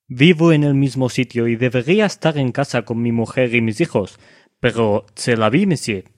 Vivo en el mismo sitio y debería estar en casa con mi mujer y mis hijos, pero c'est la vie, monsieur.